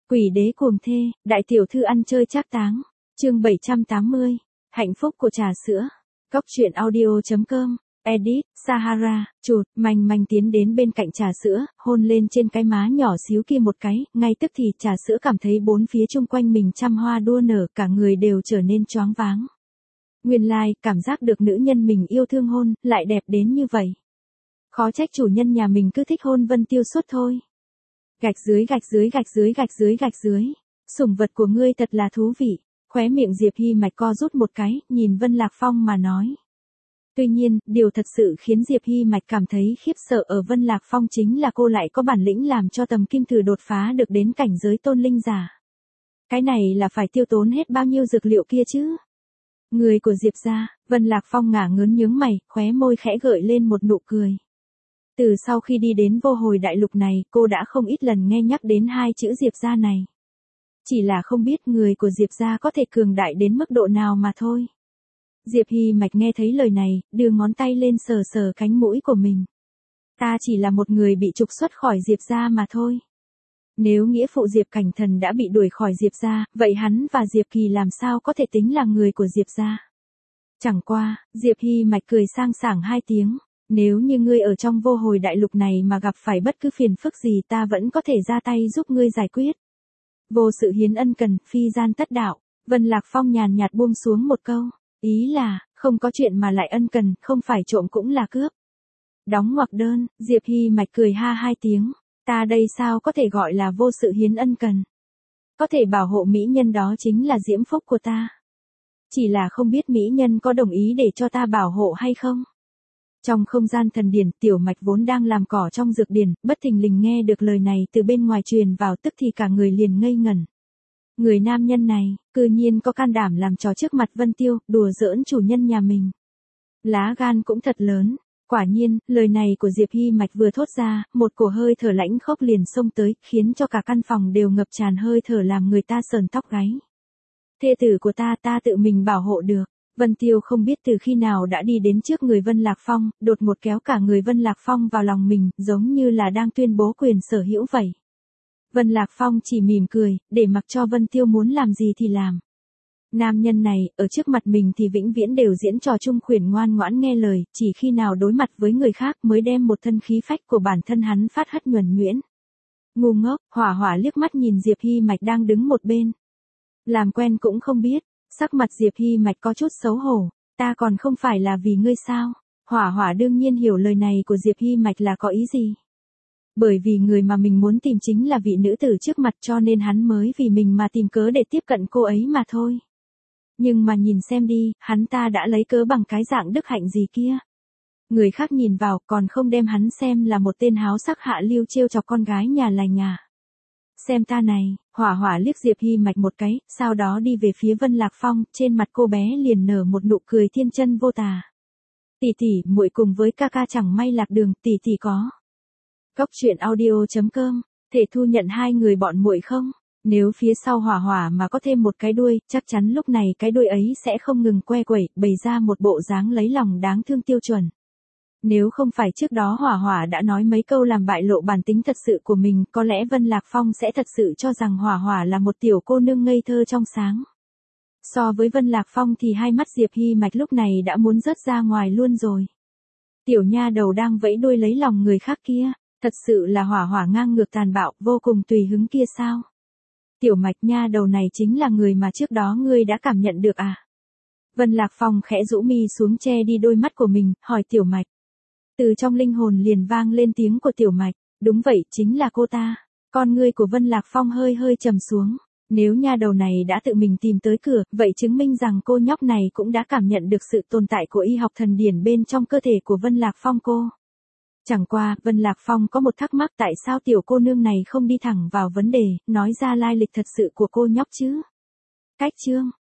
Quỷ đế cuồng thê, đại tiểu thư ăn chơi trác táng. Chương 780. Hạnh phúc của trà sữa. Góc truyện audio.com. Edit, Sahara, chụt, manh manh tiến đến bên cạnh trà sữa, hôn lên trên cái má nhỏ xíu kia một cái, ngay tức thì trà sữa cảm thấy bốn phía chung quanh mình trăm hoa đua nở, cả người đều trở nên choáng váng. Nguyên lai, cảm giác được nữ nhân mình yêu thương hôn, lại đẹp đến như vậy. Khó trách chủ nhân nhà mình cứ thích hôn Vân Tiêu suốt thôi. Gạch dưới gạch dưới gạch dưới gạch dưới gạch dưới. Sủng vật của ngươi thật là thú vị. Khóe miệng Diệp Hy Mạch co rút một cái, nhìn Vân Lạc Phong mà nói. Tuy nhiên, điều thật sự khiến Diệp Hy Mạch cảm thấy khiếp sợ ở Vân Lạc Phong chính là cô lại có bản lĩnh làm cho Tầm Kim Thử đột phá được đến cảnh giới tôn linh giả. Cái này là phải tiêu tốn hết bao nhiêu dược liệu kia chứ? Người của Diệp gia, Vân Lạc Phong ngả ngớn nhướng mày, khóe môi khẽ gợi lên một nụ cười. Từ sau khi đi đến Vô Hồi Đại Lục này, cô đã không ít lần nghe nhắc đến hai chữ Diệp gia này. Chỉ là không biết người của Diệp gia có thể cường đại đến mức độ nào mà thôi. Diệp Hy Mạch nghe thấy lời này, đưa ngón tay lên sờ sờ cánh mũi của mình. Ta chỉ là một người bị trục xuất khỏi Diệp gia mà thôi. Nếu nghĩa phụ Diệp Cảnh Thần đã bị đuổi khỏi Diệp gia, vậy hắn và Diệp Kỳ làm sao có thể tính là người của Diệp gia? Chẳng qua, Diệp Hy Mạch cười sang sảng hai tiếng. Nếu như ngươi ở trong Vô Hồi Đại Lục này mà gặp phải bất cứ phiền phức gì ta vẫn có thể ra tay giúp ngươi giải quyết. Vô sự hiến ân cần, phi gian tất đạo. Vân Lạc Phong nhàn nhạt buông xuống một câu. Ý là, không có chuyện mà lại ân cần, không phải trộm cũng là cướp. Đóng ngoặc đơn, Diệp Hy Mạch cười ha hai tiếng. Ta đây sao có thể gọi là vô sự hiến ân cần. Có thể bảo hộ mỹ nhân đó chính là diễm phúc của ta. Chỉ là không biết mỹ nhân có đồng ý để cho ta bảo hộ hay không. Trong không gian thần điển, Tiểu Mạch vốn đang làm cỏ trong dược điển, bất thình lình nghe được lời này từ bên ngoài truyền vào tức thì cả người liền ngây ngẩn. Người nam nhân này, cư nhiên có can đảm làm trò trước mặt Vân Tiêu, đùa giỡn chủ nhân nhà mình. Lá gan cũng thật lớn. Quả nhiên, lời này của Diệp Hy Mạch vừa thốt ra, một cổ hơi thở lãnh khốc liền xông tới, khiến cho cả căn phòng đều ngập tràn hơi thở làm người ta sờn tóc gáy. Thê tử của ta tự mình bảo hộ được. Vân Tiêu không biết từ khi nào đã đi đến trước người Vân Lạc Phong, đột một kéo cả người Vân Lạc Phong vào lòng mình, giống như là đang tuyên bố quyền sở hữu vậy. Vân Lạc Phong chỉ mỉm cười, để mặc cho Vân Tiêu muốn làm gì thì làm. Nam nhân này, ở trước mặt mình thì vĩnh viễn đều diễn trò trung khuyển ngoan ngoãn nghe lời, chỉ khi nào đối mặt với người khác mới đem một thân khí phách của bản thân hắn phát hất nhuần nhuyễn. Ngu ngốc, Hỏa Hỏa liếc mắt nhìn Diệp Hy Mạch đang đứng một bên. Làm quen cũng không biết. Sắc mặt Diệp Hy Mạch có chút xấu hổ, ta còn không phải là vì ngươi sao? Hỏa Hỏa đương nhiên hiểu lời này của Diệp Hy Mạch là có ý gì. Bởi vì người mà mình muốn tìm chính là vị nữ tử trước mặt cho nên hắn mới vì mình mà tìm cớ để tiếp cận cô ấy mà thôi. Nhưng mà nhìn xem đi, hắn ta đã lấy cớ bằng cái dạng đức hạnh gì kia. Người khác nhìn vào còn không đem hắn xem là một tên háo sắc hạ lưu trêu chọc con gái nhà lành à. Xem ta này, Hỏa Hỏa liếc Diệp Hy Mạch một cái, sau đó đi về phía Vân Lạc Phong, trên mặt cô bé liền nở một nụ cười thiên chân vô tà. Tỷ tỷ, muội cùng với ca ca chẳng may lạc đường, tỷ tỷ có. Góc truyện audio.com, thể thu nhận hai người bọn muội không? Nếu phía sau Hỏa Hỏa mà có thêm một cái đuôi, chắc chắn lúc này cái đuôi ấy sẽ không ngừng que quẩy, bày ra một bộ dáng lấy lòng đáng thương tiêu chuẩn. Nếu không phải trước đó Hỏa Hỏa đã nói mấy câu làm bại lộ bản tính thật sự của mình, có lẽ Vân Lạc Phong sẽ thật sự cho rằng Hỏa Hỏa là một tiểu cô nương ngây thơ trong sáng. So với Vân Lạc Phong thì hai mắt Diệp Hy Mạch lúc này đã muốn rớt ra ngoài luôn rồi. Tiểu nha đầu đang vẫy đuôi lấy lòng người khác kia, thật sự là Hỏa Hỏa ngang ngược tàn bạo, vô cùng tùy hứng kia sao? Tiểu Mạch nha đầu này chính là người mà trước đó ngươi đã cảm nhận được à? Vân Lạc Phong khẽ rũ mi xuống che đi đôi mắt của mình, hỏi Tiểu Mạch. Từ trong linh hồn liền vang lên tiếng của Tiểu Mạch, đúng vậy, chính là cô ta. Con ngươi của Vân Lạc Phong hơi hơi trầm xuống. Nếu nha đầu này đã tự mình tìm tới cửa, vậy chứng minh rằng cô nhóc này cũng đã cảm nhận được sự tồn tại của y học thần điển bên trong cơ thể của Vân Lạc Phong cô. Chẳng qua, Vân Lạc Phong có một thắc mắc tại sao tiểu cô nương này không đi thẳng vào vấn đề, nói ra lai lịch thật sự của cô nhóc chứ. Cách chương.